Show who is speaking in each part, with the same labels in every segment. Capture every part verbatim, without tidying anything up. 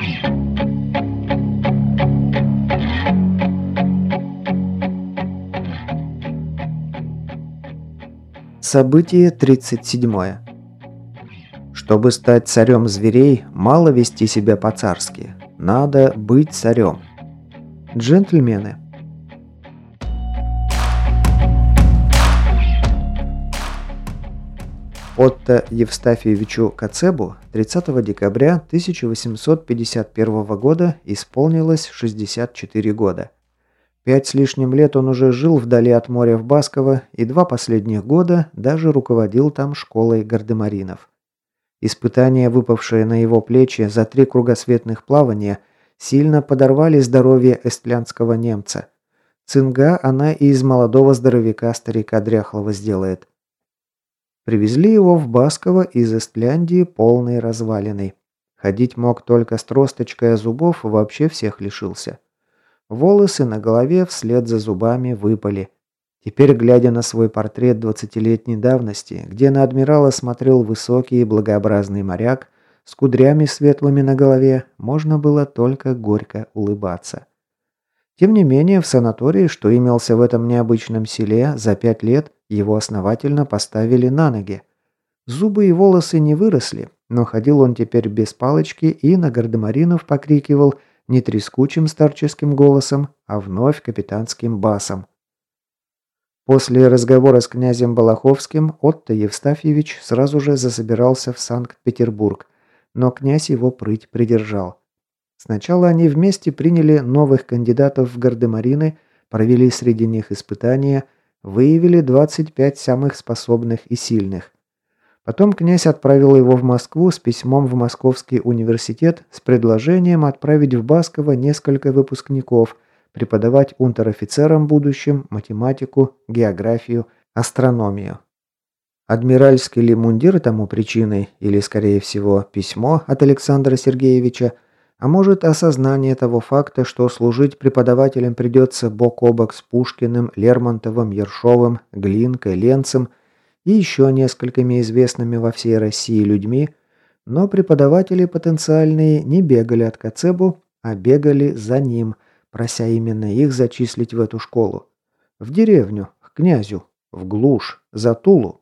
Speaker 1: Событие тридцать седьмое. Чтобы стать царем зверей, мало вести себя по-царски. Надо быть царем. Джентльмены. Отто Евстафьевичу Коцебу тридцатого декабря тысяча восемьсот пятьдесят первого года исполнилось шестьдесят четыре года. Пять с лишним лет он уже жил вдали от моря в Басково и два последних года даже руководил там школой гардемаринов. Испытания, выпавшие на его плечи за три кругосветных плавания, сильно подорвали здоровье эстлянского немца. Цинга она и из молодого здоровяка старика дряхлого сделает. Привезли его в Басково из Эстляндии полной развалиной. Ходить мог только с тросточкой, а зубов вообще всех лишился. Волосы на голове вслед за зубами выпали. Теперь, глядя на свой портрет двадцатилетней давности, где на адмирала смотрел высокий и благообразный моряк, с кудрями светлыми на голове, можно было только горько улыбаться. Тем не менее, в санатории, что имелся в этом необычном селе, за пять лет его основательно поставили на ноги. Зубы и волосы не выросли, но ходил он теперь без палочки и на гардемаринов покрикивал не трескучим старческим голосом, а вновь капитанским басом. После разговора с князем Балаховским Отто Евстафьевич сразу же засобирался в Санкт-Петербург, но князь его прыть придержал. Сначала они вместе приняли новых кандидатов в гардемарины, провели среди них испытания, выявили двадцать пять самых способных и сильных. Потом князь отправил его в Москву с письмом в Московский университет с предложением отправить в Басково несколько выпускников, преподавать унтер-офицерам будущим математику, географию, астрономию. Адмиральский ли мундир тому причиной, или, скорее всего, письмо от Александра Сергеевича, а может, осознание того факта, что служить преподавателем придется бок о бок с Пушкиным, Лермонтовым, Ершовым, Глинкой, Ленцем и еще несколькими известными во всей России людьми, но преподаватели потенциальные не бегали от Коцебу, а бегали за ним, прося именно их зачислить в эту школу. В деревню, к князю, в глушь, за Тулу.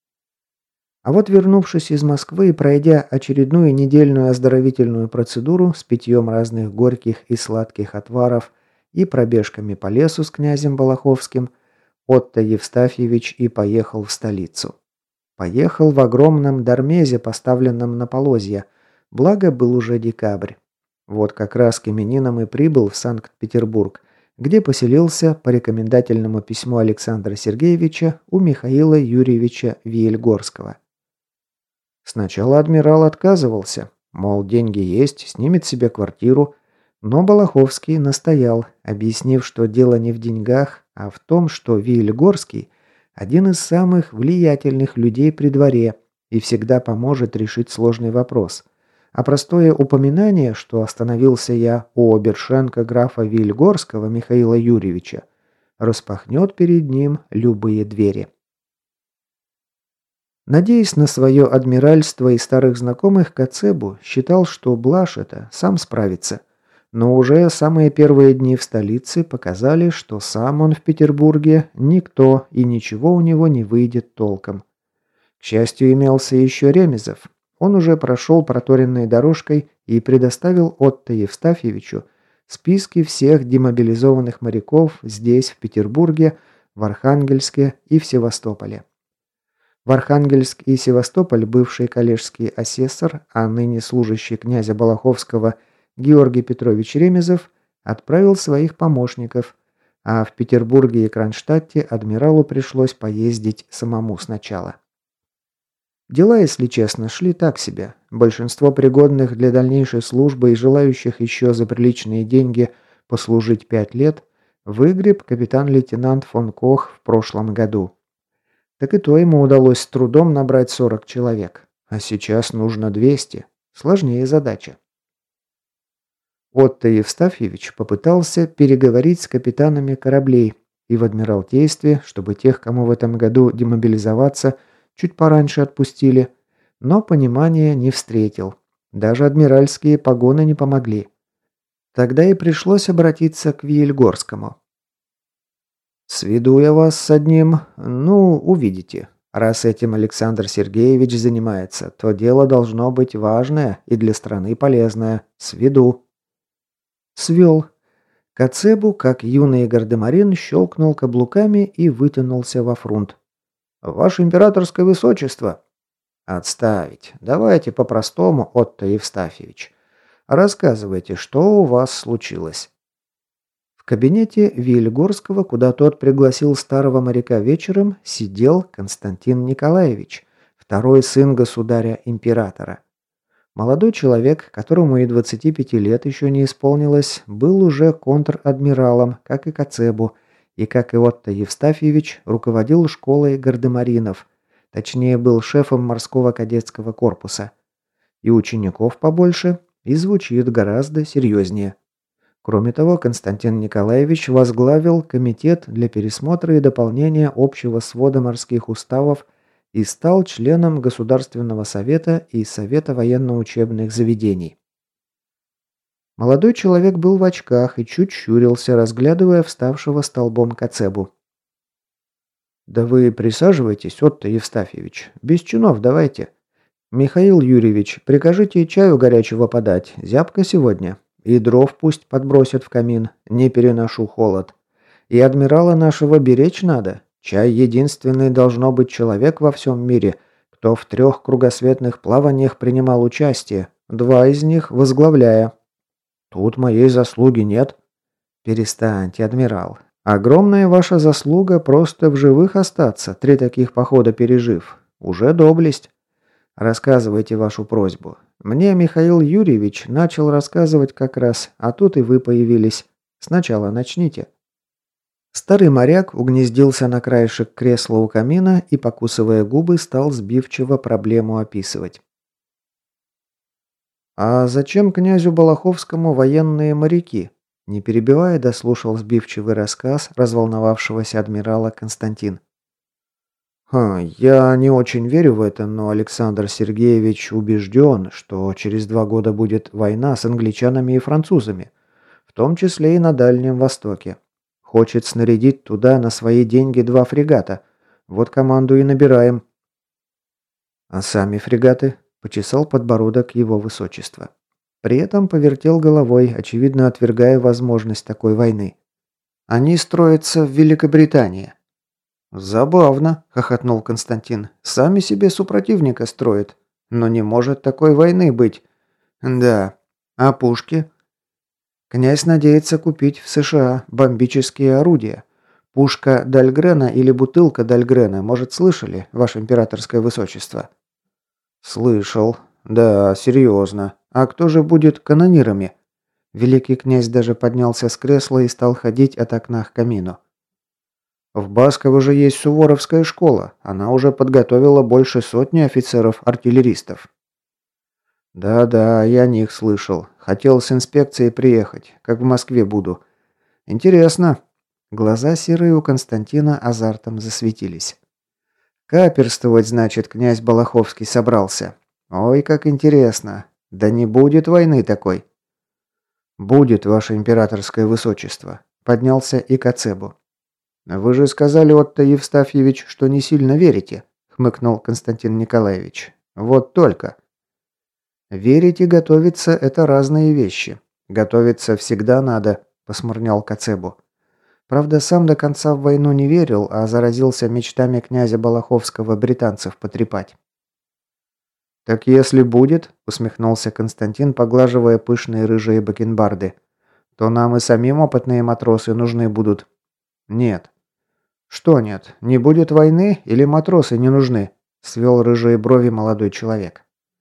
Speaker 1: А вот вернувшись из Москвы и пройдя очередную недельную оздоровительную процедуру с питьем разных горьких и сладких отваров и пробежками по лесу с князем Балаховским, Отто Евстафьевич и поехал в столицу. Поехал в огромном дармезе, поставленном на полозья, благо был уже декабрь. Вот как раз к именинам и прибыл в Санкт-Петербург, где поселился по рекомендательному письму Александра Сергеевича у Михаила Юрьевича Виельгорского. Сначала адмирал отказывался, мол, деньги есть, снимет себе квартиру, но Балаховский настоял, объяснив, что дело не в деньгах, а в том, что Виельгорский – один из самых влиятельных людей при дворе и всегда поможет решить сложный вопрос. А простое упоминание, что остановился я у обершенка графа Виельгорского Михаила Юрьевича, распахнет перед ним любые двери. Надеясь на свое адмиральство и старых знакомых, Коцебу считал, что блажь это сам справится. Но уже самые первые дни в столице показали, что сам он в Петербурге никто и ничего у него не выйдет толком. К счастью, имелся еще Ремезов. Он уже прошел проторенной дорожкой и предоставил Отто Евстафьевичу списки всех демобилизованных моряков здесь, в Петербурге, в Архангельске и в Севастополе. В Архангельск и Севастополь бывший коллежский асессор, а ныне служащий князя Балаховского Георгий Петрович Ремезов отправил своих помощников, а в Петербурге и Кронштадте адмиралу пришлось поездить самому сначала. Дела, если честно, шли так себе. Большинство пригодных для дальнейшей службы и желающих еще за приличные деньги послужить пять лет выгреб капитан-лейтенант фон Кох в прошлом году. Так и то ему удалось с трудом набрать сорок человек, а сейчас нужно двести. Сложнее задача. Отто Евстафьевич попытался переговорить с капитанами кораблей и в Адмиралтействе, чтобы тех, кому в этом году демобилизоваться, чуть пораньше отпустили, но понимания не встретил. Даже адмиральские погоны не помогли. Тогда и пришлось обратиться к Виельгорскому. «Сведу я вас с одним, ну, увидите. Раз этим Александр Сергеевич занимается, то дело должно быть важное и для страны полезное. Сведу». Свел. Коцебу, как юный гардемарин, щелкнул каблуками и вытянулся во фрунт. «Ваше императорское высочество!» «Отставить. Давайте по-простому, Отто Евстафьевич. Рассказывайте, что у вас случилось?» В кабинете Вильгорского, куда тот пригласил старого моряка вечером, сидел Константин Николаевич, второй сын государя-императора. Молодой человек, которому и двадцати пяти лет еще не исполнилось, был уже контр-адмиралом, как и Коцебу, и, как и Отто Евстафьевич, руководил школой гардемаринов, точнее, был шефом морского кадетского корпуса. И учеников побольше, и звучит гораздо серьезнее. Кроме того, Константин Николаевич возглавил комитет для пересмотра и дополнения общего свода морских уставов и стал членом Государственного совета и Совета военно-учебных заведений. Молодой человек был в очках и чуть щурился, разглядывая вставшего столбом Коцебу. «Да вы присаживайтесь, Отто Евстафьевич. Без чинов давайте. Михаил Юрьевич, прикажите чаю горячего подать. Зябко сегодня. И дров пусть подбросят в камин. Не переношу холод. И адмирала нашего беречь надо. Чай единственный должно быть человек во всем мире, кто в трех кругосветных плаваниях принимал участие, два из них возглавляя. Тут моей заслуги нет». «Перестаньте, адмирал. Огромная ваша заслуга просто в живых остаться, три таких похода пережив. Уже доблесть. Рассказывайте вашу просьбу. Мне Михаил Юрьевич начал рассказывать как раз, а тут и вы появились. Сначала начните». Старый моряк угнездился на краешек кресла у камина и, покусывая губы, стал сбивчиво проблему описывать. «А зачем князю Балаховскому военные моряки?» Не перебивая, дослушал сбивчивый рассказ разволновавшегося адмирала Константин. «Ха, я не очень верю в это, но Александр Сергеевич убежден, что через два года будет война с англичанами и французами, в том числе и на Дальнем Востоке. Хочет снарядить туда на свои деньги два фрегата. Вот команду и набираем». «А сами фрегаты?» – почесал подбородок его высочества. При этом повертел головой, очевидно отвергая возможность такой войны. «Они строятся в Великобритании». «Забавно», – хохотнул Константин. «Сами себе супротивника строят. Но не может такой войны быть». «Да. А пушки?» «Князь надеется купить в США бомбические орудия. Пушка Дальгрена или бутылка Дальгрена, может, слышали, ваше императорское высочество?» «Слышал. Да, серьезно. А кто же будет канонирами?» Великий князь даже поднялся с кресла и стал ходить от окна к камину. «В Басково же есть Суворовская школа. Она уже подготовила больше сотни офицеров-артиллеристов». «Да-да, я о них слышал. Хотел с инспекцией приехать, как в Москве буду. Интересно». Глаза серые у Константина азартом засветились. «Каперствовать, значит, князь Балаховский собрался. Ой, как интересно. Да не будет войны такой». «Будет, ваше императорское высочество», — поднялся и Коцебу. «Вы же сказали, Отто Евстафьевич, что не сильно верите», — хмыкнул Константин Николаевич. «Вот только». «Верить и готовиться – это разные вещи. Готовиться всегда надо», – посмурнял Коцебу. Правда, сам до конца в войну не верил, а заразился мечтами князя Балаховского британцев потрепать. «Так если будет», – усмехнулся Константин, поглаживая пышные рыжие бакенбарды, – «то нам и самим опытные матросы нужны будут». «Нет». «Что нет? Не будет войны или матросы не нужны?» – свел рыжие брови молодой человек.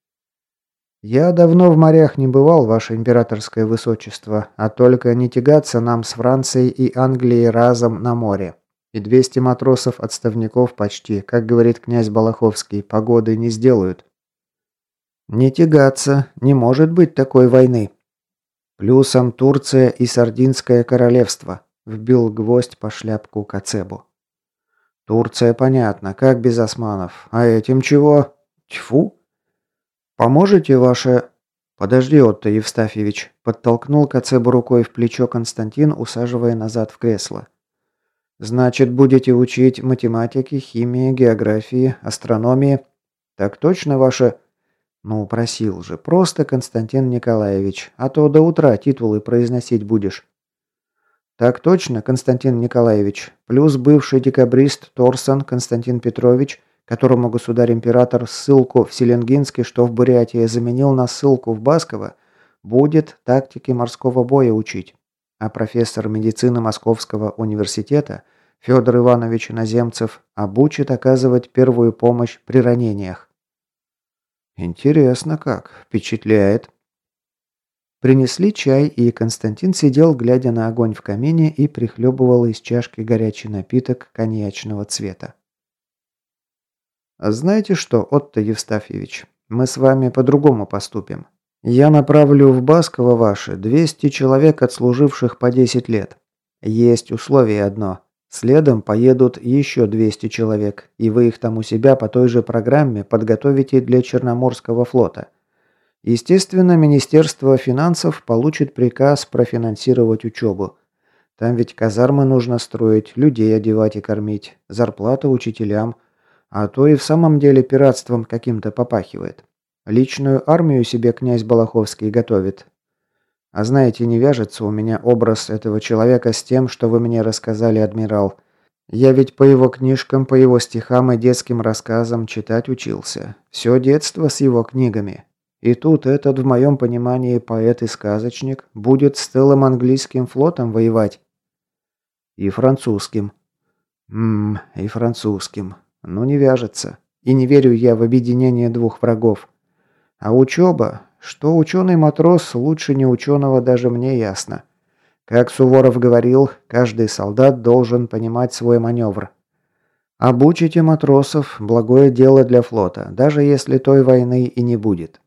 Speaker 1: «Я давно в морях не бывал, ваше императорское высочество, а только не тягаться нам с Францией и Англией разом на море. И двести матросов-отставников почти, как говорит князь Балаховский, погоды не сделают». «Не тягаться, не может быть такой войны. Плюсом Турция и Сардинское королевство», – вбил гвоздь по шляпку Коцебу. «Турция, понятно, как без османов. А этим чего? Тьфу! Поможете, ваше...» «Подожди, Отто Евстафьевич», – подтолкнул Коцебу рукой в плечо Константин, усаживая назад в кресло. «Значит, будете учить математике, химии, географии, астрономии? Так точно ваше...» «Ну, просил же, просто Константин Николаевич, а то до утра титулы произносить будешь». «Так точно, Константин Николаевич, плюс бывший декабрист Торсон Константин Петрович, которому государь-император ссылку в Селенгинске, что в Бурятии, заменил на ссылку в Басково, будет тактике морского боя учить. А профессор медицины Московского университета Федор Иванович Иноземцев обучит оказывать первую помощь при ранениях». «Интересно как, впечатляет». Принесли чай, и Константин сидел, глядя на огонь в камине, и прихлебывал из чашки горячий напиток коньячного цвета. «Знаете что, Отто Евстафьевич, мы с вами по-другому поступим. Я направлю в Басково ваше двести человек, отслуживших по десять лет. Есть условие одно. Следом поедут еще двести человек, и вы их там у себя по той же программе подготовите для Черноморского флота. Естественно, Министерство финансов получит приказ профинансировать учебу. Там ведь казармы нужно строить, людей одевать и кормить, зарплата учителям, а то и в самом деле пиратством каким-то попахивает. Личную армию себе князь Балаховский готовит. А знаете, не вяжется у меня образ этого человека с тем, что вы мне рассказали, адмирал. Я ведь по его книжкам, по его стихам и детским рассказам читать учился. Все детство с его книгами. И тут этот, в моем понимании, поэт и сказочник будет с целым английским флотом воевать. И французским. Ммм, и французским. Ну не вяжется. И не верю я в объединение двух врагов. А учеба? Что ученый-матрос лучше не ученого, даже мне ясно. Как Суворов говорил, каждый солдат должен понимать свой маневр. Обучите матросов – благое дело для флота, даже если той войны и не будет.